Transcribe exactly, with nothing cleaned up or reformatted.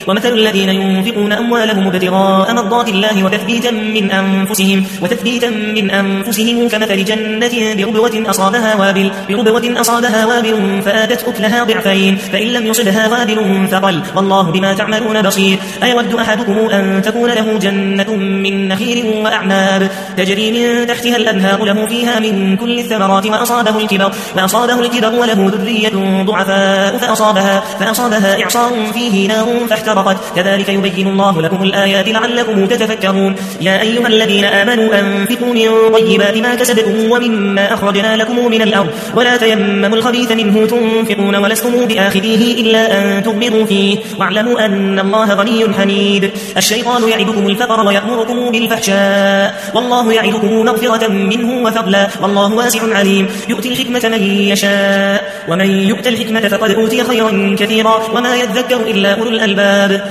ومثل الذين ينفقون أموالهم ابتغاء مرضات الله وتثبيتا من أنفسهم وتثبيتا من أنفسهم كمثل جنة بربوة أصابها وابل بربوة أصابها وابل فآتت أكلها ضعفين فإن لم يصبها وابل فطل والله بما تعملون بصير. أيود أحدكم أن تكون له جنة من نخيل وأعناب تجري من تحتها الأنهار له فيها من كل الثمرات وأصابه الكبر وأصابه الكبر وله ذرية ضعفاء فأصابها فأصابها إعصار فيه نار فاحترقت كذلك يبين الله لكم الآيات لعلكم تتفكرون. يا أيها الذين آمنوا أنفقوا من طيبات ما كسبتم ومما أخرجنا لكم من الأرض ولا تيمموا الخبيث منه تنفقون ولستم بآخذيه إلا أن تغمضوا فيه واعلموا أن الله غني حميد. الشيطان يعدكم الفقر ويأمركم بالفحشاء والله يعدكم مغفرة منه وفضلا والله واسع عليم. يؤتي الحكمة من يشاء ومن يؤت الحكمة فقد أوتي خيرا كثيرا وما يذكر إلا أولو الألباب.